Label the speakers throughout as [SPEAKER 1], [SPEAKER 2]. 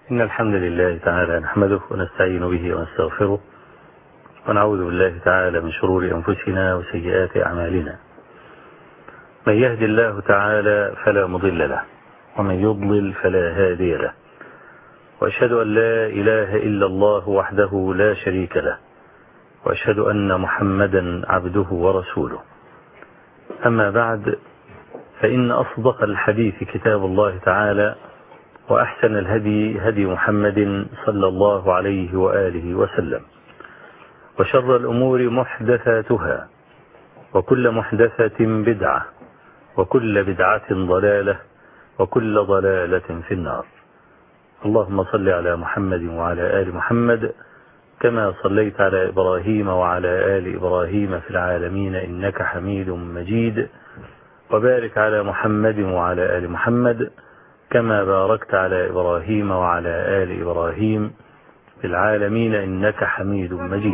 [SPEAKER 1] إن الحمد لله تعالى نحمده ونستعين به ونستغفره ونعوذ بالله تعالى من شرور أنفسنا وسيئات أعمالنا. من يهد الله تعالى فلا مضل له ومن يضلل فلا هادي له، وأشهد أن لا إله إلا الله وحده لا شريك له، وأشهد أن محمدا عبده ورسوله. أما بعد، فإن أصدق الحديث كتاب الله تعالى، وأحسن الهدي هدي محمد صلى الله عليه وآله وسلم، وشر الأمور محدثاتها، وكل محدثة بدعة، وكل بدعة ضلالة، وكل ضلالة في النار. اللهم صل على محمد وعلى آل محمد كما صليت على إبراهيم وعلى آل إبراهيم في العالمين إنك حميد مجيد، وبارك على محمد وعلى آل محمد كما باركت على إبراهيم وعلى آل إبراهيم في العالمين إنك حميد مجيد.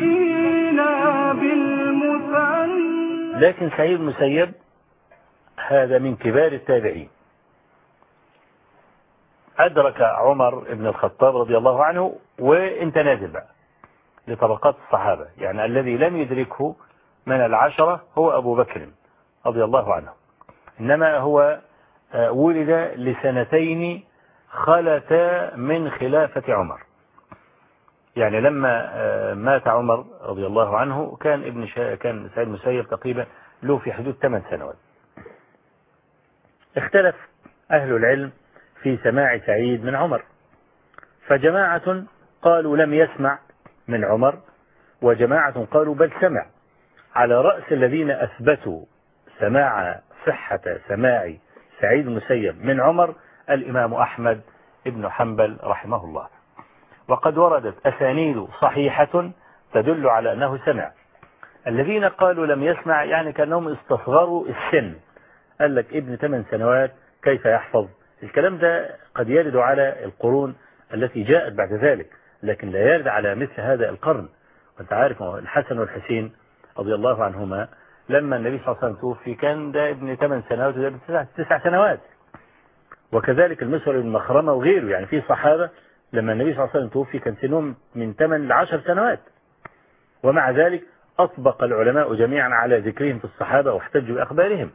[SPEAKER 1] لكن سعيد بن المسيب هذا من كبار التابعين، أدرك عمر بن الخطاب رضي الله عنه، وانت نازل بقى لطبقات الصحابة، يعني الذي لم يدركه من العشرة هو أبو بكر رضي الله عنه، إنما هو ولد لسنتين خلتا من خلافة عمر. يعني لما مات عمر رضي الله عنه كان كان سعيد المسيب تقريبا له في حدود 8 سنوات. اختلف أهل العلم في سماع سعيد من عمر، فجماعة قالوا لم يسمع من عمر، وجماعة قالوا بل سمع. على رأس الذين أثبتوا صحة سماع سعيد المسيب من عمر الإمام أحمد بن حنبل رحمه الله، وقد وردت أسانيد صحيحة تدل على أنه سمع. الذين قالوا لم يسمع يعني كأنهم استصغروا السن، قال لك ابن 8 سنوات كيف يحفظ؟ الكلام ده قد يرد على القرون التي جاءت بعد ذلك، لكن لا يرد على مثل هذا القرن. وانت عارف الحسن والحسين رضي الله عنهما لما النبي صلى الله عليه وسلم توفي كان ده ابن 8 سنوات وده ابن 9 سنوات، وكذلك المسور بن مخرمة وغيره. يعني في صحابة لما النبي صلى الله عليه وسلم توفي كان سنهم من 8 ل 10 سنوات، ومع ذلك أطبق العلماء جميعا على ذكرهم في الصحابة واحتجوا بأخبارهم.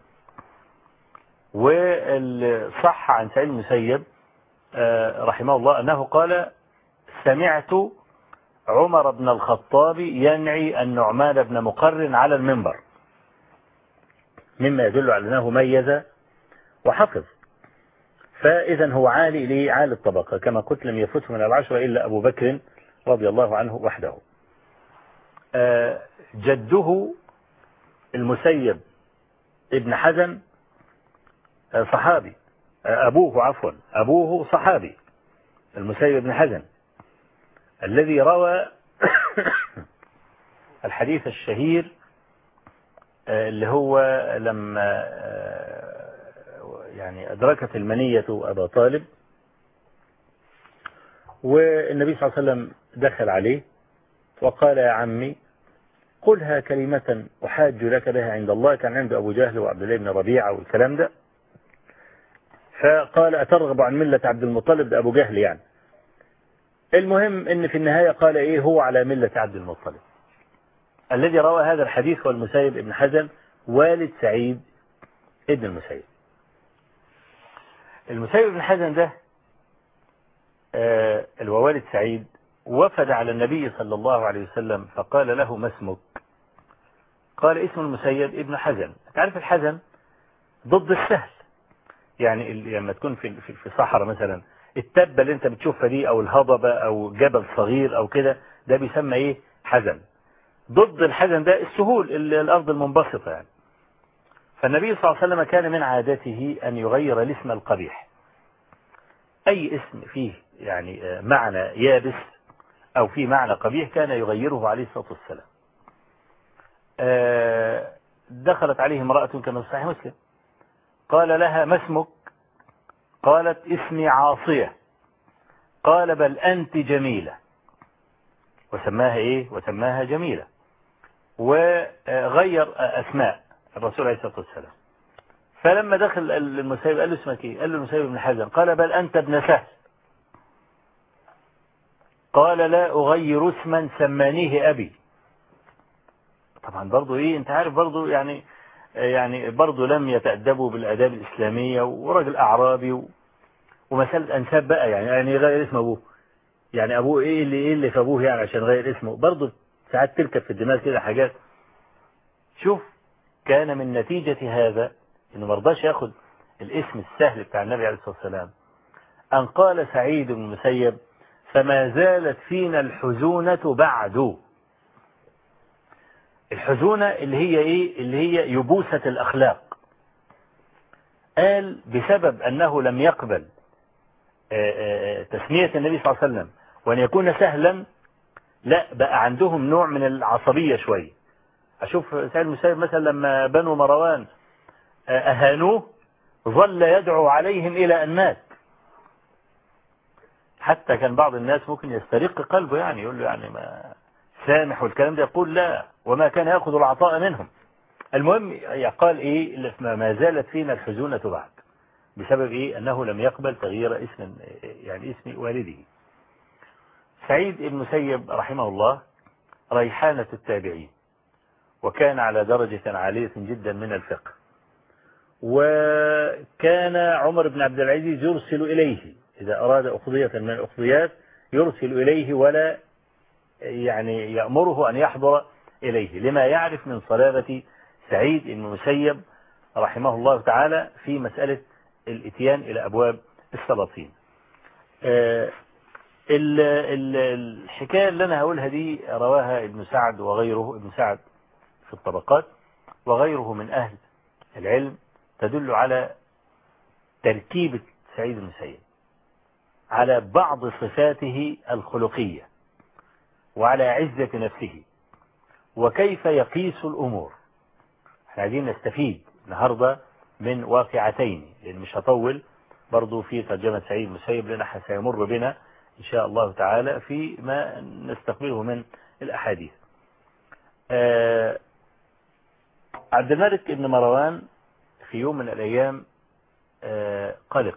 [SPEAKER 1] والصح عن سعيد المسيب رحمه الله أنه قال سمعت عمر بن الخطاب ينعي النعمان بن مقرن على المنبر، مما يدل على أنه ميز وحفظ. فإذا هو عالي الطبقة، كما قلت لم يفته من العشرة إلا أبو بكر رضي الله عنه وحده. جده المسيب ابن حزن صحابي، أبوه صحابي، المسيب بن حزن الذي روى الحديث الشهير اللي هو لما يعني أدركت المنية أبا طالب، والنبي صلى الله عليه وسلم دخل عليه وقال يا عمي قلها كلمة أحاج لك بها عند الله. كان عنده أبو جهل وعبد الله بن ربيعة والكلام ده، فقال أترغب عن ملة عبد المطلب؟ ده أبو جهل يعني. المهم ان في النهاية قال ايه هو على ملة عبد المطلب. الذي روى هذا الحديث هو المسيب ابن حزن والد سعيد ابن المسيب. المسيب ابن حزن ده الوالد سعيد وفد على النبي صلى الله عليه وسلم فقال له ما اسمك؟ قال اسم المسيب ابن حزن. تعرف الحزن ضد السهل، يعني لما تكون في صحراء مثلا التبة اللي انت بتشوفها دي او الهضبة او جبل صغير او كده، ده بيسمى ايه؟ حزن. ضد الحزن ده السهول، الارض المنبسطة يعني. فالنبي صلى الله عليه وسلم كان من عادته ان يغير الاسم القبيح، اي اسم فيه يعني معنى يابس او فيه معنى قبيح كان يغيره عليه الصلاة والسلام. دخلت عليه امرأة كما في صحيح مسلم، قال لها ما اسمك؟ قالت اسمي عاصية. قال بل أنت جميلة، وسماها إيه؟ وسماها جميلة، وغير أسماء الرسول عليه الصلاة والسلام. فلما دخل المسيب قال له اسمك إيه؟ قال له المسيب بن حزن. قال بل أنت ابن سهل. قال لا أغير اسما سمانيه أبي. طبعا برضو إيه، أنت عارف برضو يعني برضو لم يتأدبوا بالآداب الإسلامية، ورجل أعرابي ومسألة أنساب بقى، يعني يغير اسم أبوه، يعني أبوه إيه اللي في أبوه يعني عشان غير اسمه، برضو ساعات تركب في الدماغ كده حاجات. شوف، كان من نتيجة هذا إنه مرضاش ياخد الاسم السهل بتاع النبي عليه الصلاة والسلام، أن قال سعيد بن المسيب فما زالت فينا الحزونة بعد. الحزونة اللي هي إيه؟ اللي هي يبوسة الأخلاق. قال بسبب أنه لم يقبل تسمية النبي صلى الله عليه وسلم وأن يكون سهلا، لا بقى عندهم نوع من العصبية شوية. أشوف سعيد المسيب مثلا لما بنو مروان أهانوه ظل يدعو عليهم إلى أن مات، حتى كان بعض الناس ممكن يسترق قلبه، يعني يقول له يعني ما سامح والكلام ده، يقول لا وما كان يأخذ العطاء منهم. المهم قال إيه ما زالت فينا الحزونة بعد، بسبب إيه؟ أنه لم يقبل تغيير اسم، يعني اسم والده. سعيد بن المسيب رحمه الله ريحانة التابعين، وكان على درجة عالية جدا من الفقه، وكان عمر بن عبد العزيز يرسل إليه إذا أراد أقضية من الأقضيات، يرسل إليه ولا يعني يأمره أن يحضر إليه، لما يعرف من صلابة سعيد بن المسيب رحمه الله تعالى في مسألة الاتيان إلى أبواب السلاطين. الحكاية اللي أنا هقولها دي رواها ابن سعد وغيره، ابن سعد في الطبقات وغيره من أهل العلم، تدل على تركيبة سعيد بن المسيب، على بعض صفاته الخلقية، وعلى عزة نفسه، وكيف يقيس الأمور. احنا عايزين نستفيد النهاردة من واقعتين، لأن مش هطول برضو في ترجمة سعيد بن المسيب، لأن سيمر بنا إن شاء الله تعالى في ما نستقبله من الأحاديث. عبد الملك بن مروان في يوم من الأيام قلق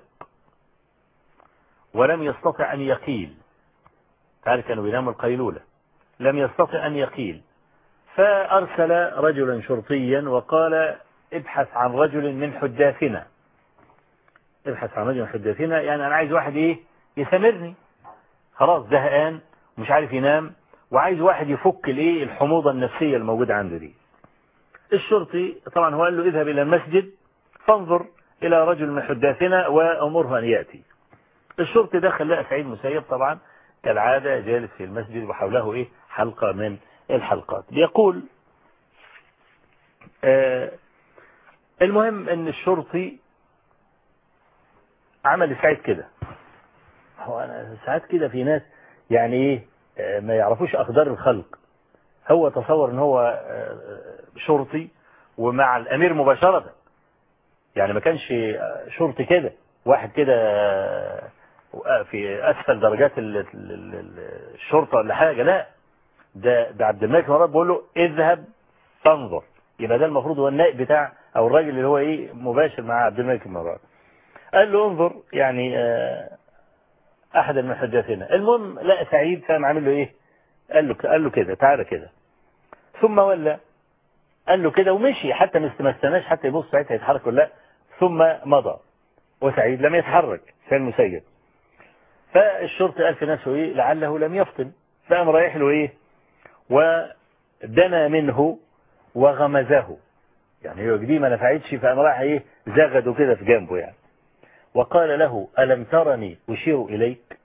[SPEAKER 1] ولم يستطع أن يقيل، تعرف كانوا بيناموا القيلولة، لم يستطع أن يقيل، فأرسل رجلا شرطيا وقال ابحث عن رجل من حداثنا، ابحث عن رجل من حداثنا، يعني أنا عايز واحد إيه يسامرني، خلاص زهقان ومش عارف ينام، وعايز واحد يفك الايه الحموضة النفسية الموجودة عنده دي. الشرطي طبعا هو قال له اذهب إلى المسجد فانظر إلى رجل من حداثنا وأمره أن يأتي. الشرطي دخل لقى سعيد المسيب طبعا كالعادة جالس في المسجد وحوله ايه حلقة من الحلقات بيقول. المهم ان الشرطي عمل سعيد كده. هو انا ساعات كده في ناس يعني ايه ما يعرفوش اقدار الخلق، هو تصور ان هو شرطي ومع الامير مباشرة، يعني ما كانش شرطي كده واحد كده في اسفل درجات الشرطة ولا حاجة، لا ده عبد الملك مرات بيقول له اذهب تنظر، يبقى ده المفروض هو النائب بتاع او الراجل اللي هو ايه مباشر مع عبد الملك مرات. قال له انظر يعني احد من حجاتنا. المهم لقى سعيد فقام عامل له ايه، قال له كده تعالى كده، ثم ولا قال له كده ومشي، حتى ما استناش حتى يبص ساعتها يتحرك ولا لا، ثم مضى وسعيد لم يتحرك سعيد المسيب. فالشرطي قال في نفسه ايه لعله لم يفطن، فقام رايح له ايه ودنا منه وغمزه، يعني هو دي ما نفعتش، فقام رايح ايه زغده كده في جنبه يعني، وقال له ألم ترني أشير إليك؟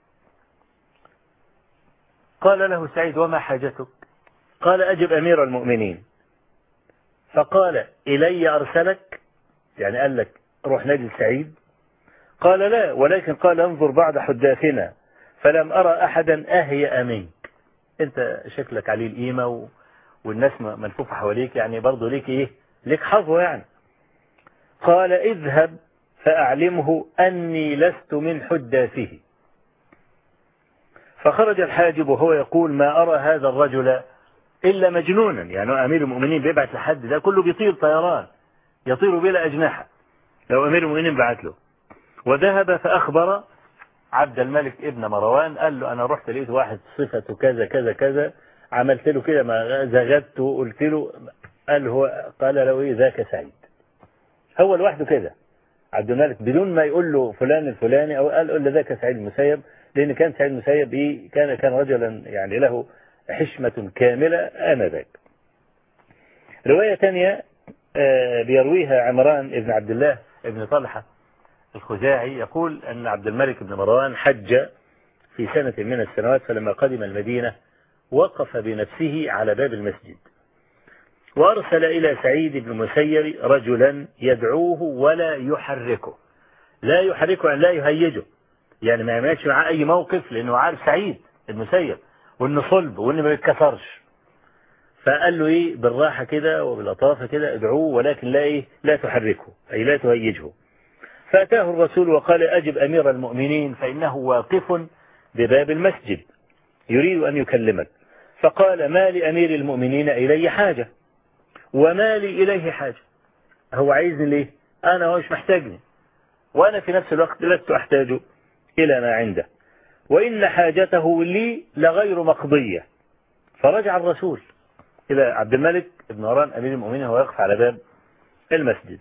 [SPEAKER 1] قال له سعيد وما حاجتك؟ قال أجب أمير المؤمنين. فقال إلي أرسلك، يعني قال لك روح نادي سعيد؟ قال لا، ولكن قال انظر بعد حداثنا فلم أرى أحدا أهيأ منك، أنت شكلك عليه القيمة والناس ملفوفة حواليك، يعني برضو ليك إيه ليك حظوة يعني. قال اذهب فأعلمه أني لست من حداثه. فخرج الحاجب وهو يقول ما أرى هذا الرجل إلا مجنونا، يعني أمير المؤمنين بيبعت لحد ده كله بيطير طيران يطير بلا أجنحة لو أمير المؤمنين بعت له. وذهب فأخبر عبد الملك ابن مروان قال له أنا رحت لقيت واحد صفته كذا كذا كذا، عملت له كده ما زغدته قلت له، قال له إيه ذاك سعيد. هو لوحده كده عبد الملك بدون ما يقول له فلان الفلاني، أو قال له ذاك سعيد المسيب، لأن كان سعيد المسيب إيه كان رجلا يعني له حشمة كاملة آنذاك. رواية ثانية بيرويها عمران ابن عبد الله ابن طلحة الخزاعي، يقول أن عبد الملك بن مروان حج في سنة من السنوات، فلما قدم المدينة وقف بنفسه على باب المسجد وأرسل إلى سعيد بن المسيب رجلا يدعوه ولا يحركه. لا يحركه يعني لا يهيجه، يعني ما يعملش معاه أي موقف، لأنه عارف سعيد المسيب وإنه صلب وإنه ما يتكسرش. فقال له إيه بالراحة كده وباللطافة كده ادعوه، ولكن لا تحركه أي لا تهيجه. فأتاه الرسول وقال أجب أمير المؤمنين فإنه واقف بباب المسجد يريد أن يكلمك. فقال ما لأمير المؤمنين إلي حاجة وما لي إليه حاجة، هو عايزني ليه؟ أنا مش محتاجني، وأنا في نفس الوقت لست أحتاج إلى ما عنده، وإن حاجته لي لغير مقضية. فرجع الرسول إلى عبد الملك بن مروان أمير المؤمنين وهو يقف على باب المسجد،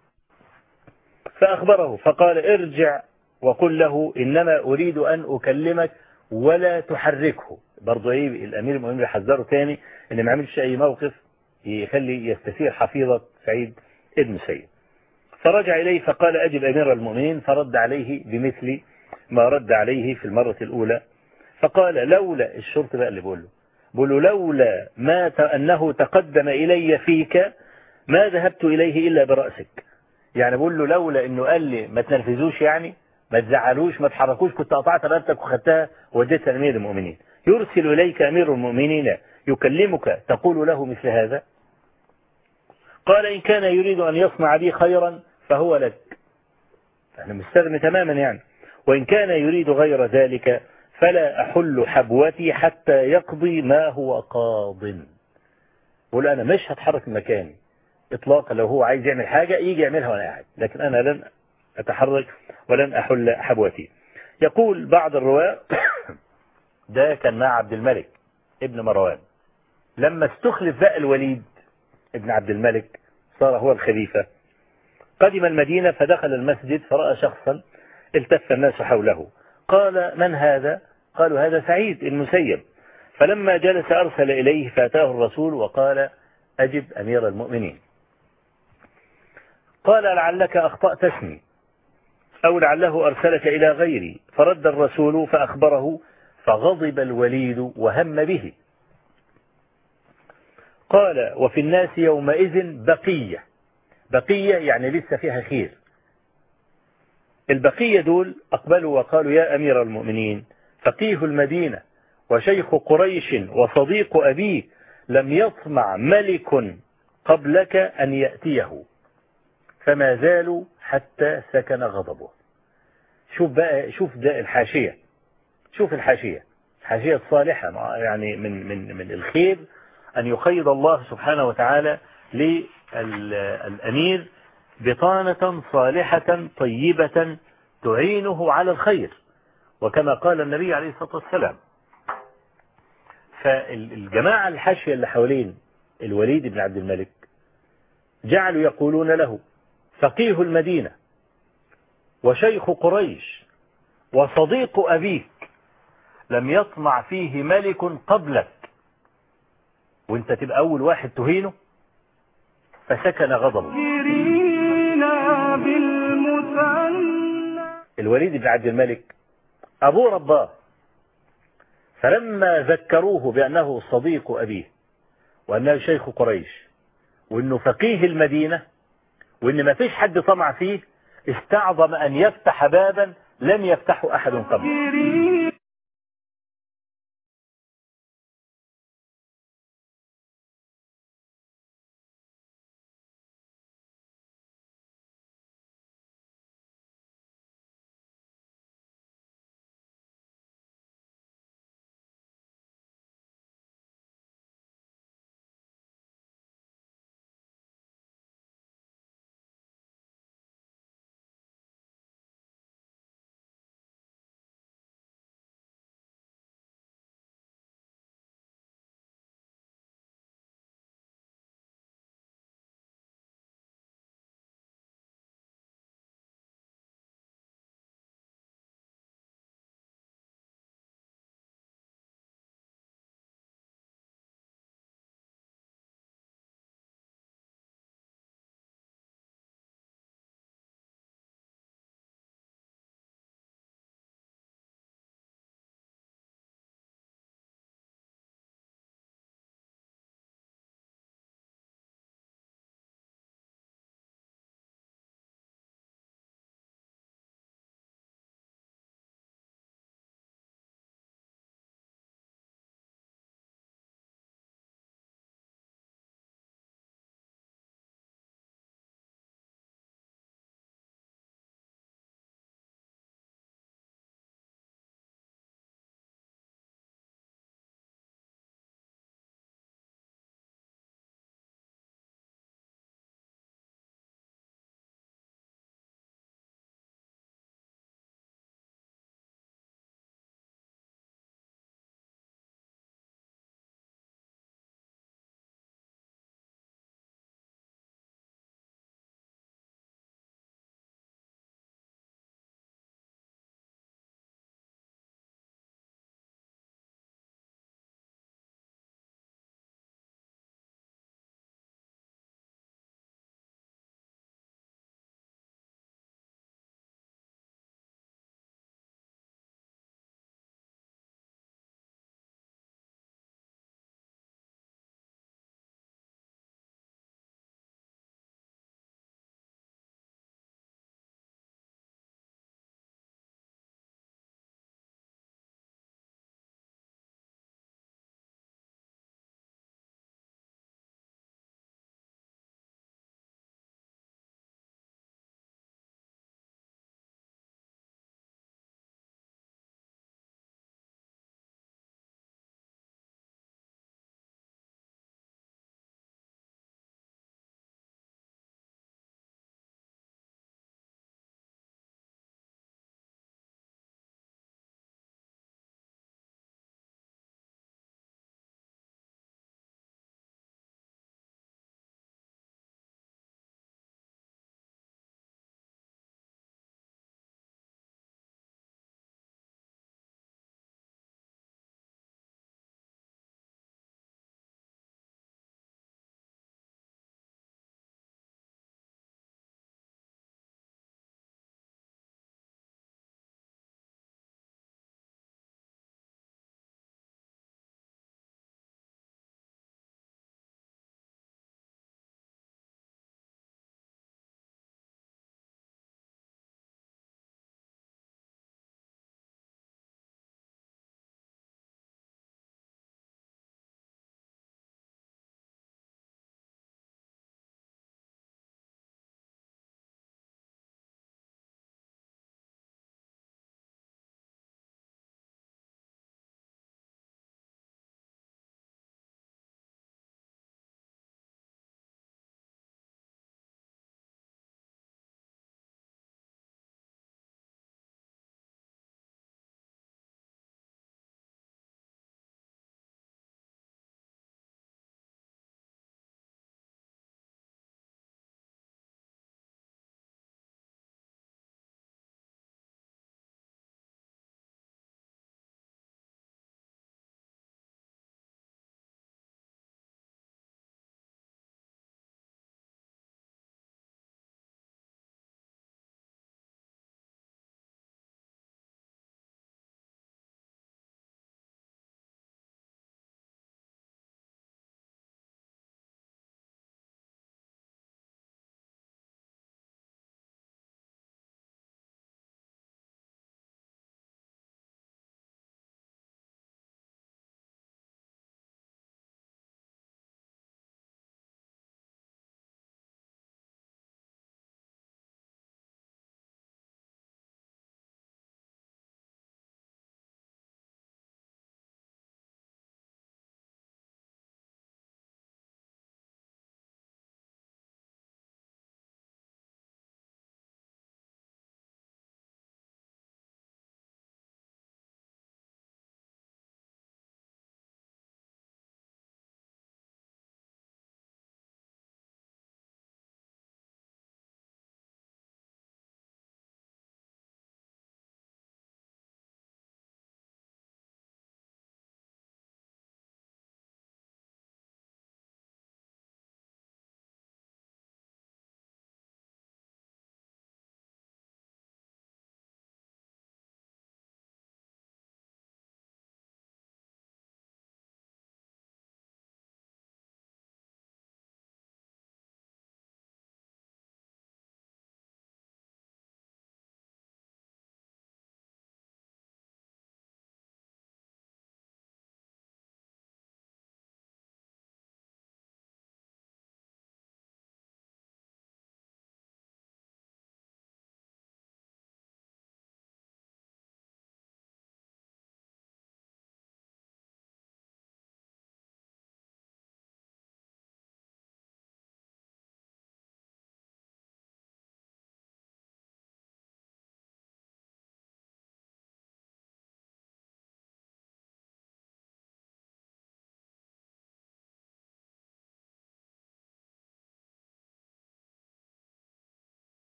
[SPEAKER 1] فأخبره فقال ارجع وقل له إنما أريد أن أكلمك ولا تحركه. برضو إيه الأمير المؤمنين يحذره تاني إن ما عملش أي موقف يخلي يستثير حفيظة سعيد ابن سيد. فرجع إليه فقال أجب أمير المؤمنين، فرد عليه بمثل ما رد عليه في المرة الأولى. فقال لولا الشرط بقى اللي بقول له لولا ما أنه تقدم إلي فيك ما ذهبت إليه إلا برأسك. يعني بقول له لولا إنه قال لي ما تنرفزوش، يعني ما تزعلوش ما تحركوش، كنت قطعت رقبتك وخدتها ووديتها لأمير المؤمنين. يرسل إليك أمير المؤمنين يكلمك تقول له مثل هذا؟ قال إن كان يريد أن يصنع بي خيرا فهو لك، أنا مستغني تماما يعني، وإن كان يريد غير ذلك فلا أحل حبوتي حتى يقضي ما هو قاض. بقول أنا مش هتحرك من مكاني إطلاقا، لو هو عايز يعمل حاجة يجي يعملها وأنا قاعد، لكن أنا لن أتحرك ولن أحل حبوتي. يقول بعض الرواة ده كان مع عبد الملك ابن مروان، لما استخلف بقى الوليد ابن عبد الملك صار هو الخليفة، قدم المدينة فدخل المسجد فرأى شخصا التف الناس حوله، قال من هذا؟ قالوا هذا سعيد المسيب. فلما جلس أرسل إليه فأتاه الرسول وقال أجب أمير المؤمنين. قال لعلك أخطأت اسمي أو لعله أرسلك إلى غيري. فرد الرسول فأخبره فغضب الوليد وهم به. قال وفي الناس يومئذ بقية يعني لسه فيها خير. البقية دول أقبلوا وقالوا يا أمير المؤمنين فقيه المدينة وشيخ قريش وصديق أبيك لم يطمع ملك قبلك أن يأتيه، فما زالوا حتى سكن غضبه. شوف ده الحاشية، شوف الحاشية الصالحة، يعني من الخير أن يقيد الله سبحانه وتعالى للأمير بطانة صالحة طيبة تعينه على الخير، وكما قال النبي عليه الصلاة والسلام. فالجماعة الحاشية اللي حوالين الوليد بن عبد الملك جعلوا يقولون له فقيه المدينة وشيخ قريش وصديق أبيك لم يطمع فيه ملك قبلك، وانت تبقى أول واحد تهينه. فسكن غضبه. الوليد بن عبد الملك أبوه رباه، فلما ذكروه بأنه صديق أبيه وأنه شيخ قريش وأنه فقيه المدينة وأن ما فيش حد طمع فيه، استعظم أن يفتح بابا لم يفتحه أحد قبله.